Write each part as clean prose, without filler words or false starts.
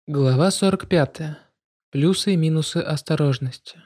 Глава 45. Плюсы и минусы осторожности.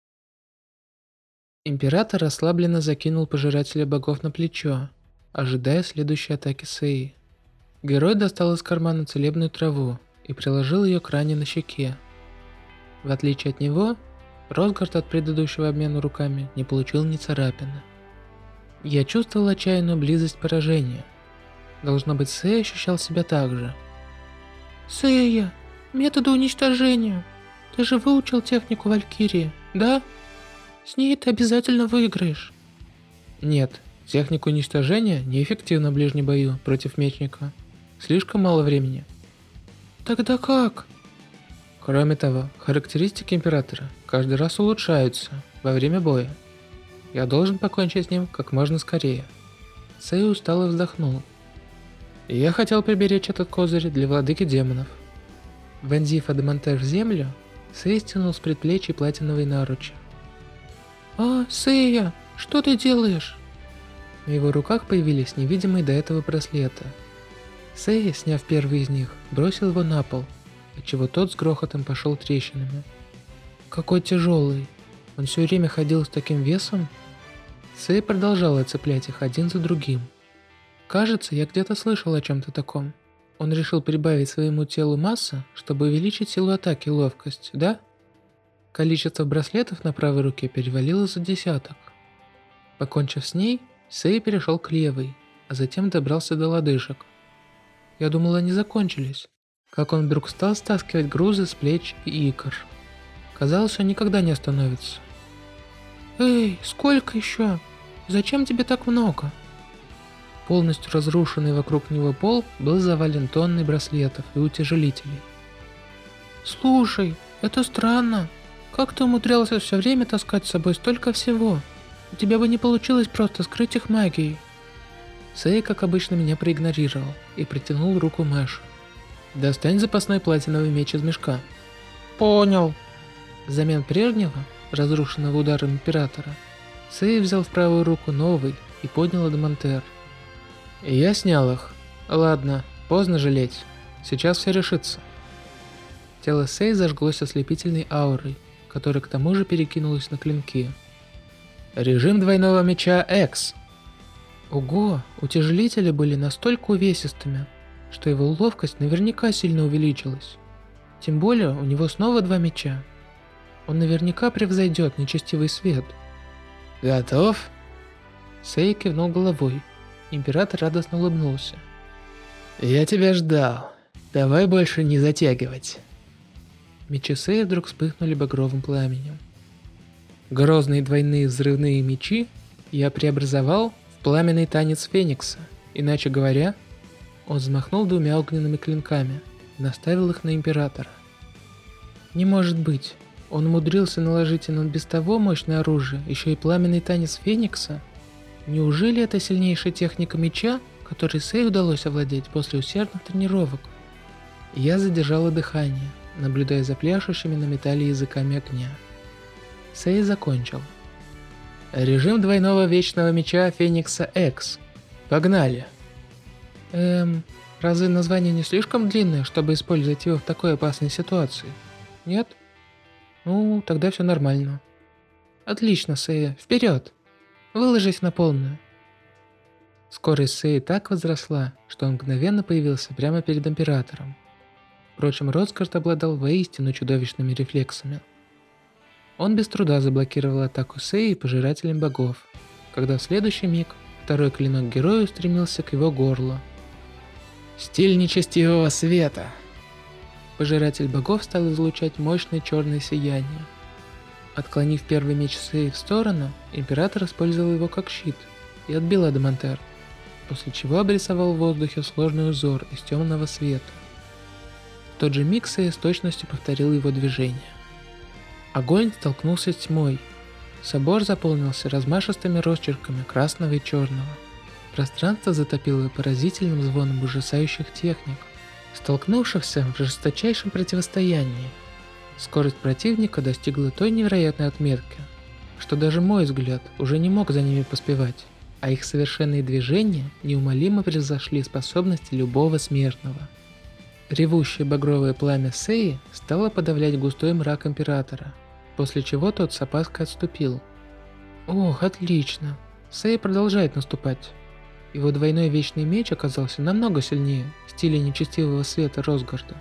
Император расслабленно закинул пожирателя богов на плечо, ожидая следующей атаки Сеи. Герой достал из кармана целебную траву и приложил ее к ране на щеке. В отличие от него, Росгард от предыдущего обмена руками не получил ни царапины. Я чувствовал отчаянную близость поражения. Должно быть, Сея ощущал себя так же. Сэя, методы уничтожения. Ты же выучил технику Валькирии, да? С ней ты обязательно выиграешь. Нет, техника уничтожения неэффективна в ближнем бою против мечника. Слишком мало времени. Тогда как? Кроме того, характеристики Императора каждый раз улучшаются во время боя. Я должен покончить с ним как можно скорее. Сэй устало вздохнул. Я хотел приберечь этот козырь для владыки демонов. Вонзив адамантаж в землю, Сэй стянул с предплечья платиновые наручи. Сэя, что ты делаешь? На его руках появились невидимые до этого браслеты. Сэй, сняв первый из них, бросил его на пол, отчего тот с грохотом пошел трещинами. Какой тяжелый. Он все время ходил с таким весом? Сэй продолжал оцеплять их один за другим. Кажется, я где-то слышал о чем-то таком. Он решил прибавить своему телу массы, чтобы увеличить силу атаки и ловкость, да? Количество браслетов на правой руке перевалило за десяток. Покончив с ней, Сэй перешел к левой, а затем добрался до лодыжек. Я думал, они закончились, как он вдруг стал стаскивать грузы с плеч и икр. Казалось, он никогда не остановится. Эй, сколько еще? Зачем тебе так много? Полностью разрушенный вокруг него пол был завален тонной браслетов и утяжелителей. Слушай, это странно. Как ты умудрялся все время таскать с собой столько всего? У тебя бы не получилось просто скрыть их магией. Сэй, как обычно, меня проигнорировал и протянул руку Мэшу. «Достань запасной платиновый меч из мешка». Понял. Взамен прежнего, разрушенного ударом Императора, Сэй взял в правую руку новый и поднял адамантер. Я снял их. Ладно, поздно жалеть. Сейчас все решится. Тело Сэй зажглось ослепительной аурой, которая к тому же перекинулась на клинки. Режим двойного меча X. Ого, утяжелители были настолько увесистыми, что его ловкость наверняка сильно увеличилась. Тем более у него снова два меча. Он наверняка превзойдет нечестивый свет. Готов? Сэй кивнул головой. Император радостно улыбнулся. «Я тебя ждал. Давай больше не затягивать». Мечи Сэя вдруг вспыхнули багровым пламенем. Грозные двойные взрывные мечи я преобразовал в пламенный танец Феникса. Иначе говоря, он взмахнул двумя огненными клинками и наставил их на Императора. Не может быть, он умудрился наложить на без того мощное оружие еще и пламенный танец Феникса? Неужели это сильнейшая техника меча, которой Сэй удалось овладеть после усердных тренировок? Я задержала дыхание, наблюдая за пляшущими на металле языками огня. Сэй закончил. Режим двойного вечного меча Феникса X. Погнали. Разве название не слишком длинное, чтобы использовать его в такой опасной ситуации? Нет? Ну, тогда все нормально. Отлично, Сэй, вперед! Выложись на полную. Скорость Сэй так возросла, что он мгновенно появился прямо перед Императором. Впрочем, Росгард обладал воистину чудовищными рефлексами. Он без труда заблокировал атаку Сэй пожирателем богов, когда в следующий миг второй клинок героя устремился к его горлу. Стиль нечестивого света. Пожиратель богов стал излучать мощное черное сияние. Отклонив первый меч Сэй в сторону, Император использовал его как щит и отбил адамантер, после чего обрисовал в воздухе сложный узор из темного света. В тот же миг Сэй с точностью повторил его движение. Огонь столкнулся с тьмой. Собор заполнился размашистыми росчерками красного и черного. Пространство затопило поразительным звоном ужасающих техник, столкнувшихся в жесточайшем противостоянии. Скорость противника достигла той невероятной отметки, что даже мой взгляд уже не мог за ними поспевать, а их совершенные движения неумолимо превзошли способности любого смертного. Ревущее багровое пламя Сеи стало подавлять густой мрак Императора, после чего тот с опаской отступил. Ох, отлично. Сей продолжает наступать. Его двойной вечный меч оказался намного сильнее в стиле нечестивого света Росгарда.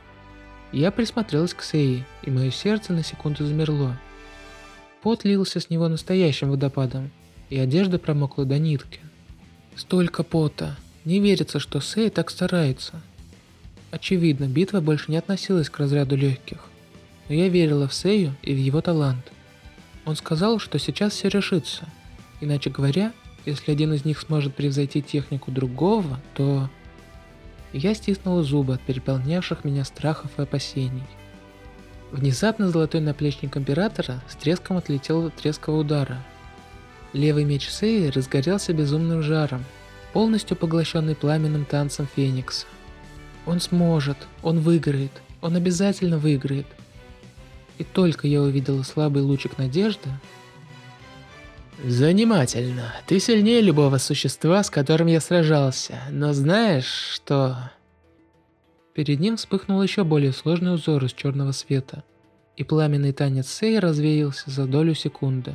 Я присмотрелась к Сеи, и мое сердце на секунду замерло. Пот лился с него настоящим водопадом, и одежда промокла до нитки. Столько пота. Не верится, что Сей так старается. Очевидно, битва больше не относилась к разряду легких. Но я верила в Сею и в его талант. Он сказал, что сейчас все решится. Иначе говоря, если один из них сможет превзойти технику другого, то... Я стиснула зубы от переполнявших меня страхов и опасений. Внезапно золотой наплечник Императора с треском отлетел от резкого удара. Левый меч Сеи разгорелся безумным жаром, полностью поглощенный пламенным танцем Феникса. Он сможет, он выиграет, он обязательно выиграет. И только я увидела слабый лучик надежды... Занимательно. Ты сильнее любого существа, с которым я сражался, но знаешь, что... Перед ним вспыхнул еще более сложный узор из черного света, и пламенный танец Сей развеялся за долю секунды.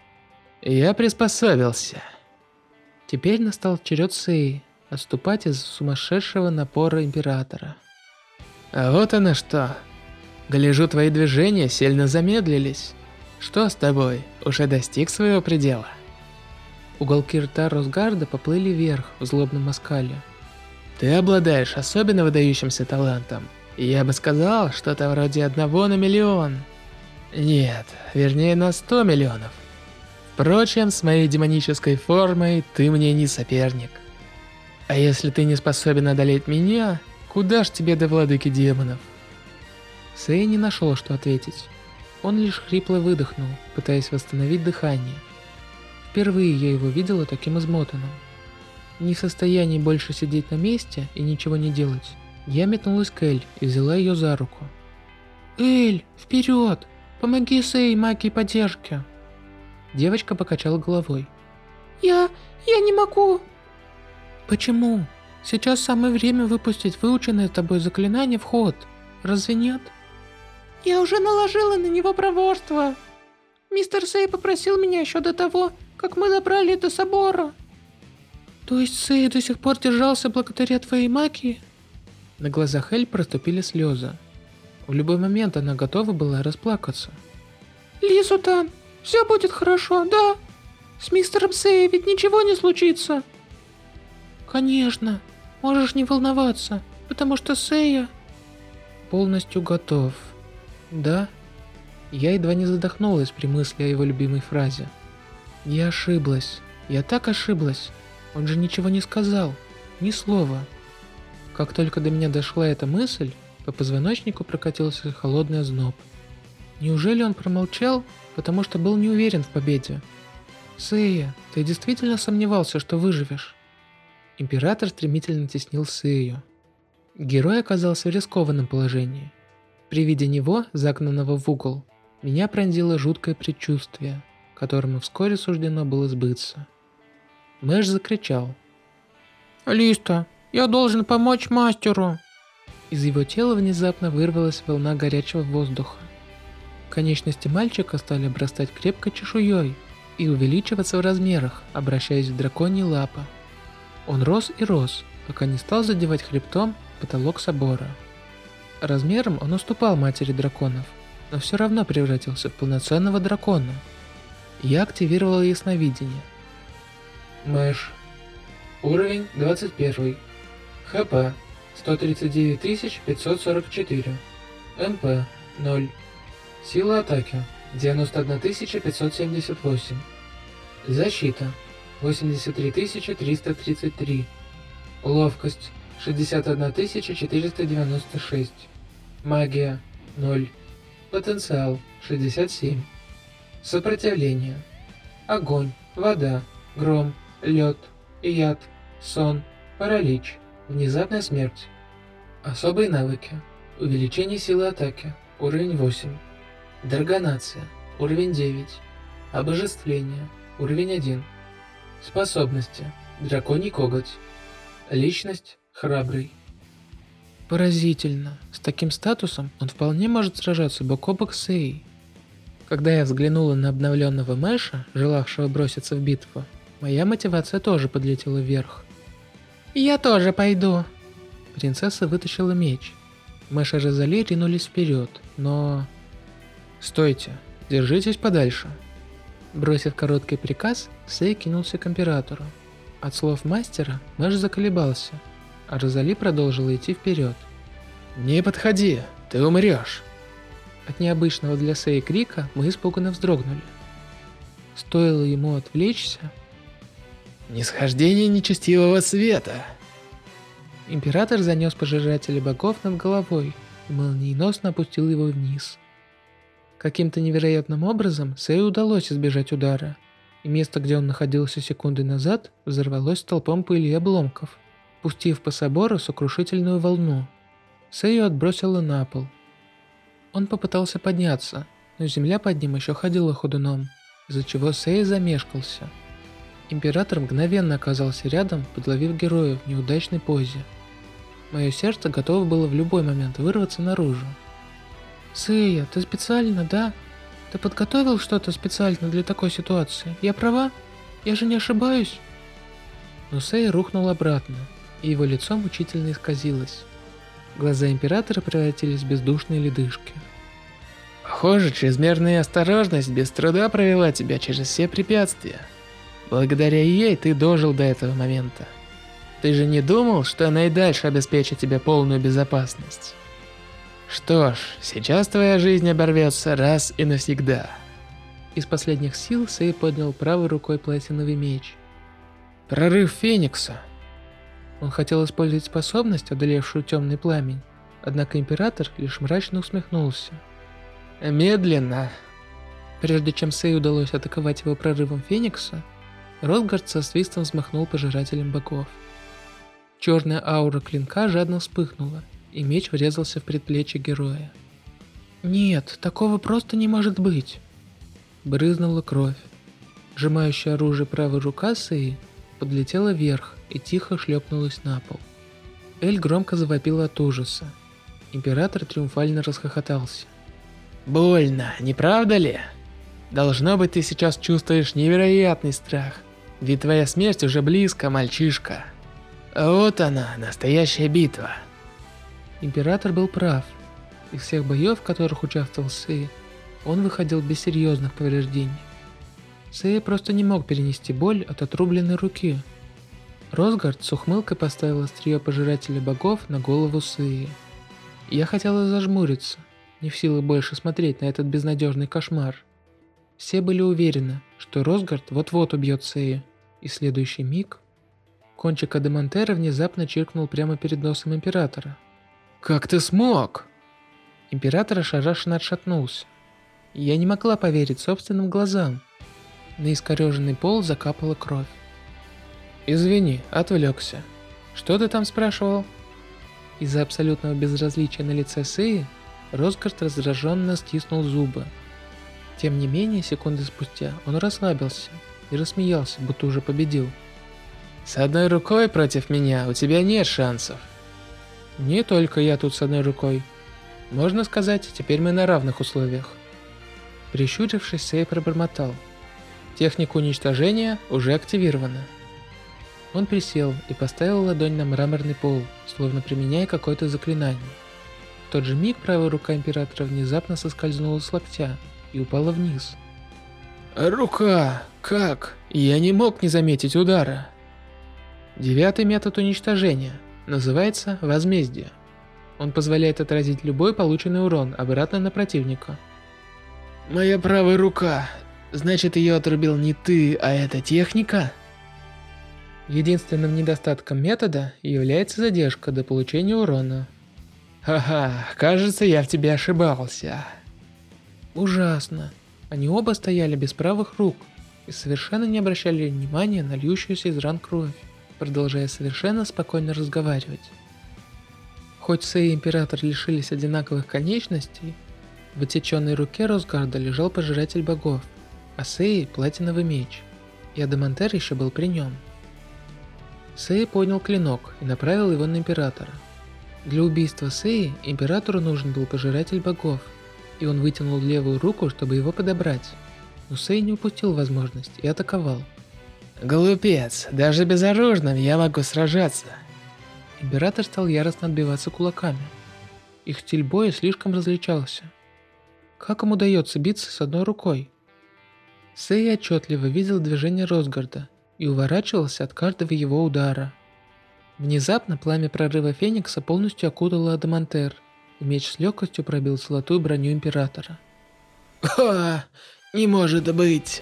Я приспособился. Теперь настал черед Сеи отступать из сумасшедшего напора Императора. А вот оно что. Гляжу, твои движения сильно замедлились. Что с тобой? Уже достиг своего предела? Уголки рта Росгарда поплыли вверх в злобном оскале. Ты обладаешь особенно выдающимся талантом. И я бы сказал, что-то вроде 1 на миллион. Нет, вернее на 100 миллионов. Впрочем, с моей демонической формой ты мне не соперник. А если ты не способен одолеть меня, куда ж тебе до владыки демонов? Сэй не нашел, что ответить. Он лишь хрипло выдохнул, пытаясь восстановить дыхание. Впервые я его видела таким измотанным. Не в состоянии больше сидеть на месте и ничего не делать, я метнулась к Эль и взяла ее за руку. «Эль, вперед! Помоги Сэй магии поддержки!» Девочка покачала головой. Я не могу!» «Почему? Сейчас самое время выпустить выученное тобой заклинание в ход. Разве нет?» «Я уже наложила на него проворство. Мистер Сэй попросил меня еще до того, как мы забрали до собора». «То есть Сэй до сих пор держался благодаря твоей магии?» На глазах Эль проступили слезы. В любой момент она готова была расплакаться. «Лисутан, все будет хорошо, да? С мистером Сэй ведь ничего не случится?» «Конечно, можешь не волноваться, потому что Сэя...» «Полностью готов. Да?» Я едва не задохнулась при мысли о его любимой фразе. «Я ошиблась. Я так ошиблась. Он же ничего не сказал. Ни слова». Как только до меня дошла эта мысль, по позвоночнику прокатился холодный озноб. Неужели он промолчал, потому что был не уверен в победе? «Сэя, ты действительно сомневался, что выживешь?» Император стремительно теснил Сэю. Герой оказался в рискованном положении. При виде него, загнанного в угол, меня пронзило жуткое предчувствие, которому вскоре суждено было сбыться. Мэш закричал. «Листа, я должен помочь мастеру!» Из его тела внезапно вырвалась волна горячего воздуха. Конечности мальчика стали обрастать крепкой чешуей и увеличиваться в размерах, обращаясь в драконьи лапы. Он рос и рос, пока не стал задевать хребтом потолок собора. Размером он уступал матери драконов, но все равно превратился в полноценного дракона. Я активировал ясновидение. Мэш. Уровень 21. ХП 139 544. МП 0. Сила атаки 91 578. Защита 83 333. Ловкость 61 496. Магия 0. Потенциал 67. Сопротивление. Огонь, вода, гром, лед, яд, сон, паралич, внезапная смерть. Особые навыки. Увеличение силы атаки. Уровень 8. Драгонация. Уровень 9. Обожествление. Уровень 1. Способности. Драконий коготь. Личность. Храбрый. Поразительно. С таким статусом он вполне может сражаться бок о бок с Сэй. Когда я взглянула на обновленного Мэша, желавшего броситься в битву, моя мотивация тоже подлетела вверх. «Я тоже пойду!» Принцесса вытащила меч. Мэш и Розали ринулись вперед, но... «Стойте! Держитесь подальше!» Бросив короткий приказ, Сэй кинулся к императору. От слов мастера Мэш заколебался, а Розали продолжила идти вперед. «Не подходи! Ты умрешь!» От необычного для Сэй крика мы испуганно вздрогнули. Стоило ему отвлечься... Нисхождение нечестивого света! Император занес пожирателя богов над головой и молниеносно опустил его вниз. Каким-то невероятным образом Сэй удалось избежать удара, и место, где он находился секунды назад, взорвалось столпом пыли и обломков, пустив по собору сокрушительную волну. Сэю отбросило на пол. Он попытался подняться, но земля под ним еще ходила ходуном, из-за чего Сэй замешкался. Император мгновенно оказался рядом, подловив героя в неудачной позе. Мое сердце готово было в любой момент вырваться наружу. «Сэя, ты специально, да? Ты подготовил что-то специально для такой ситуации? Я права? Я же не ошибаюсь?» Но Сэй рухнул обратно, и его лицо мучительно исказилось. Глаза императора превратились в бездушные ледышки. Похоже, чрезмерная осторожность без труда провела тебя через все препятствия. Благодаря ей ты дожил до этого момента. Ты же не думал, что она и дальше обеспечит тебе полную безопасность? Что ж, сейчас твоя жизнь оборвется раз и навсегда. Из последних сил Сэй поднял правой рукой платиновый меч. Прорыв Феникса. Он хотел использовать способность, одолевшую темный пламень, однако император лишь мрачно усмехнулся. Медленно. Прежде чем Сэй удалось атаковать его прорывом Феникса, Росгард со свистом взмахнул пожирателем богов. Черная аура клинка жадно вспыхнула, и меч врезался в предплечье героя. «Нет, такого просто не может быть!» Брызнула кровь. Сжимающая оружие правая рука Сэи подлетела вверх и тихо шлепнулась на пол. Эль громко завопила от ужаса. Император триумфально расхохотался. Больно, не правда ли? Должно быть, ты сейчас чувствуешь невероятный страх, ведь твоя смерть уже близко, мальчишка. Вот она, настоящая битва. Император был прав. Из всех боев, в которых участвовал Сэй, он выходил без серьезных повреждений. Сэй просто не мог перенести боль от отрубленной руки. Росгард с ухмылкой поставил острие пожирателя богов на голову Сэи. Я хотела зажмуриться, не в силах больше смотреть на этот безнадежный кошмар. Все были уверены, что Росгард вот-вот убьет Сэи, и в следующий миг кончик адамантера внезапно чиркнул прямо перед носом императора. Как ты смог? Император ошарашенно отшатнулся. Я не могла поверить собственным глазам. На искореженный пол закапала кровь. Извини, отвлекся. Что ты там спрашивал? Из-за абсолютного безразличия на лице Сэи, Росгард раздраженно стиснул зубы. Тем не менее, секунды спустя он расслабился и рассмеялся, будто уже победил. С одной рукой против меня у тебя нет шансов. Не только я тут с одной рукой. Можно сказать, теперь мы на равных условиях. Прищурившись, Сэй пробормотал. Техника уничтожения уже активирована. Он присел и поставил ладонь на мраморный пол, словно применяя какое-то заклинание. В тот же миг правая рука императора внезапно соскользнула с локтя и упала вниз. Рука! Как? Я не мог не заметить удара. 9-й метод уничтожения. Называется возмездие. Он позволяет отразить любой полученный урон обратно на противника. Моя правая рука. Значит, ее отрубил не ты, а эта техника? Единственным недостатком метода является задержка до получения урона. Ха-ха, кажется, я в тебе ошибался. Ужасно. Они оба стояли без правых рук и совершенно не обращали внимания на льющуюся из ран кровь, продолжая совершенно спокойно разговаривать. Хоть Сэй и Император лишились одинаковых конечностей, в отсеченной руке Росгарда лежал пожиратель богов, а Сэй – платиновый меч, и адамантер еще был при нем. Сэй поднял клинок и направил его на Императора. Для убийства Сеи императору нужен был пожиратель богов, и он вытянул левую руку, чтобы его подобрать. Но Сей не упустил возможность и атаковал. Глупец, даже безоружным я могу сражаться. Император стал яростно отбиваться кулаками. Их стиль боя слишком различался. Как им удается биться с одной рукой? Сей отчетливо видел движение Росгарда и уворачивался от каждого его удара. Внезапно пламя прорыва Феникса полностью окутало Адамантер, и меч с легкостью пробил золотую броню Императора. Ха! Не может быть!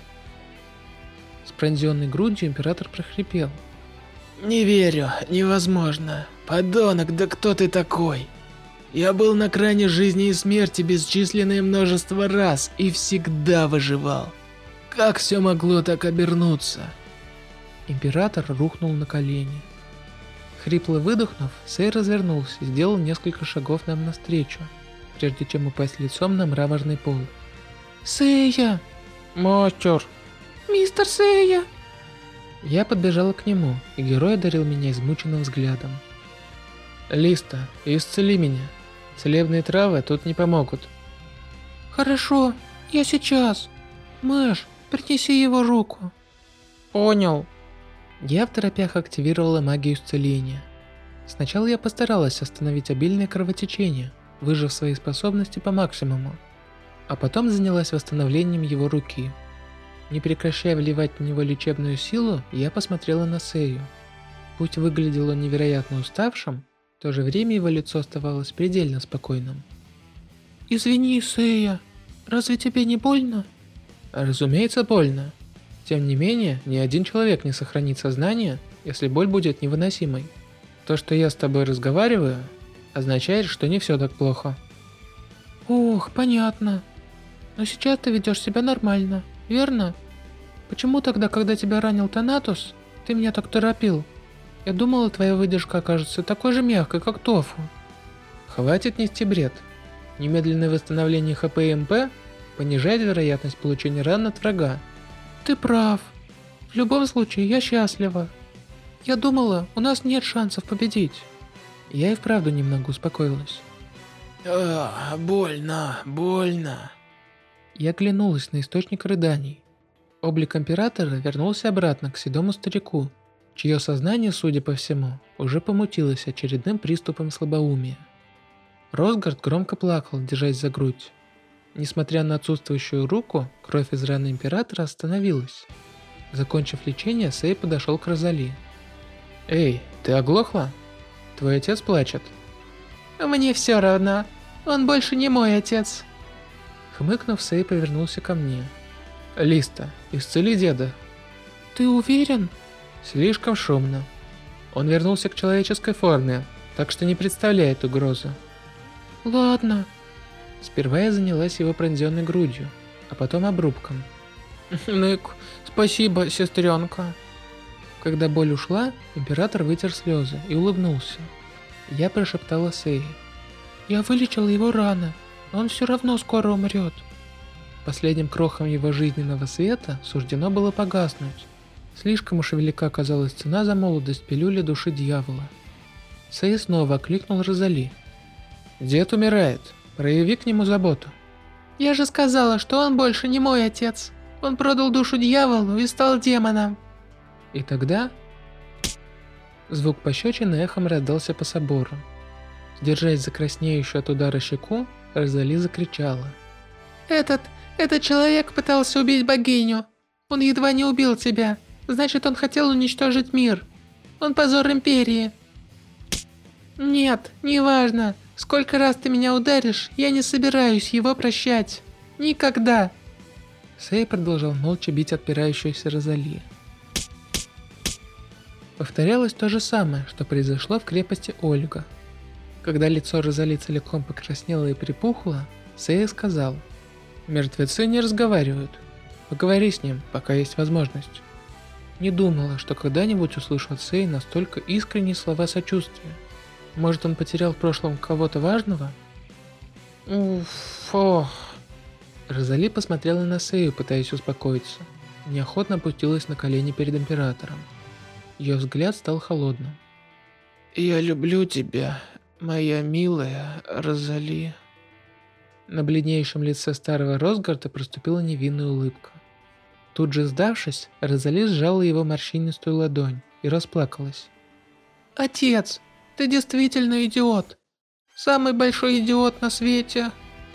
С пронзенной грудью Император прохрипел. Не верю, невозможно. Подонок, да кто ты такой? Я был на грани жизни и смерти бесчисленное множество раз и всегда выживал. Как все могло так обернуться? Император рухнул на колени. Хрипло выдохнув, Сей развернулся и сделал несколько шагов нам навстречу, прежде чем упасть лицом на мраморный пол. «Сэя!» Мастер! «Мистер Сэя!» Я подбежала к нему, и герой одарил меня измученным взглядом. Листа, исцели меня. Целебные травы тут не помогут. Хорошо, я сейчас. Мэш, принеси его руку. Понял. Я в торопях активировала магию исцеления. Сначала я постаралась остановить обильное кровотечение, выжав свои способности по максимуму, а потом занялась восстановлением его руки. Не прекращая вливать в него лечебную силу, я посмотрела на Сэю. Пусть выглядел он невероятно уставшим, в то же время его лицо оставалось предельно спокойным. Извини, Сэя, разве тебе не больно? Разумеется, больно. Тем не менее, ни один человек не сохранит сознание, если боль будет невыносимой. То, что я с тобой разговариваю, означает, что не все так плохо. Ох, понятно. Но сейчас ты ведешь себя нормально, верно? Почему тогда, когда тебя ранил Танатус, ты меня так торопил? Я думала, твоя выдержка окажется такой же мягкой, как тофу. Хватит нести бред. Немедленное восстановление ХП и МП понижает вероятность получения ран от врага. Ты прав. В любом случае, я счастлива. Я думала, у нас нет шансов победить. Я и вправду немного успокоилась. Больно, больно. Я оглянулась на источник рыданий. Облик Императора вернулся обратно к седому старику, чье сознание, судя по всему, уже помутилось очередным приступом слабоумия. Росгард громко плакал, держась за грудь. Несмотря на отсутствующую руку, кровь из раны Императора остановилась. Закончив лечение, Сей подошел к Розали. «Эй, ты оглохла? Твой отец плачет». Мне все равно. Он больше не мой отец. Хмыкнув, Сей повернулся ко мне. «Листа, исцели деда». Ты уверен? Слишком шумно. Он вернулся к человеческой форме, так что не представляет угрозы. Ладно. Сперва я занялась его пронзенной грудью, а потом обрубком. Нык, спасибо, сестренка. Когда боль ушла, Император вытер слезы и улыбнулся. Я прошептала Сей. Я вылечил его раны, но он все равно скоро умрет. Последним крохом его жизненного света суждено было погаснуть. Слишком уж велика оказалась цена за молодость пилюли души дьявола. Сей снова окликнул Розали. «Дед умирает. Прояви к нему заботу». Я же сказала, что он больше не мой отец. Он продал душу дьяволу и стал демоном. И тогда... Звук пощечины эхом раздался по собору. Держась за краснеющую от удара щеку, Розали закричала. Этот человек пытался убить богиню. Он едва не убил тебя. Значит, он хотел уничтожить мир. Он позор Империи. Нет, неважно. Сколько раз ты меня ударишь, я не собираюсь его прощать. Никогда. Сей продолжал молча бить отпирающуюся Розали. Повторялось то же самое, что произошло в крепости Ольга. Когда лицо Розали целиком покраснело и припухло, Сей сказал: «Мертвецы не разговаривают. Поговори с ним, пока есть возможность». Не думала, что когда-нибудь услышу от Сей настолько искренние слова сочувствия. Может, он потерял в прошлом кого-то важного? Уф, ох. Розали посмотрела на Сею, пытаясь успокоиться. Неохотно опустилась на колени перед Императором. Ее взгляд стал холодным. «Я люблю тебя. Моя милая Розали. На бледнейшем лице старого Росгарда проступила невинная улыбка. Тут же сдавшись, Розали сжала его морщинистую ладонь и расплакалась. Отец, ты действительно идиот. Самый большой идиот на свете.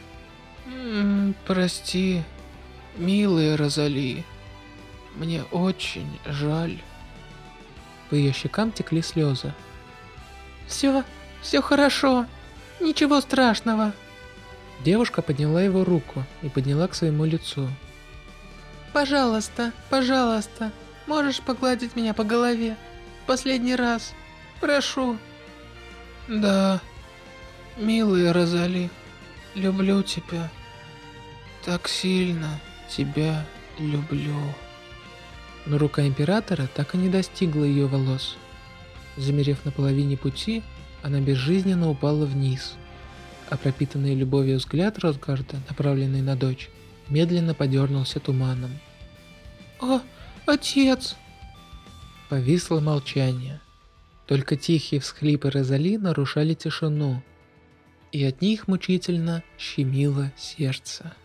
Прости, милая Розали. Мне очень жаль. По ее щекам текли слезы. Все хорошо. Ничего страшного. Девушка подняла его руку и подняла к своему лицу. Пожалуйста, пожалуйста, можешь погладить меня по голове? В последний раз. Прошу. Да, милая Розали, люблю тебя. Так сильно тебя люблю. Но рука императора так и не достигла ее волос. Замерев на половине пути, она безжизненно упала вниз, а пропитанный любовью взгляд Росгарда, направленный на дочь, медленно подернулся туманом. О, отец! Повисло молчание. Только тихие всхлипы Розали нарушали тишину, и от них мучительно щемило сердце.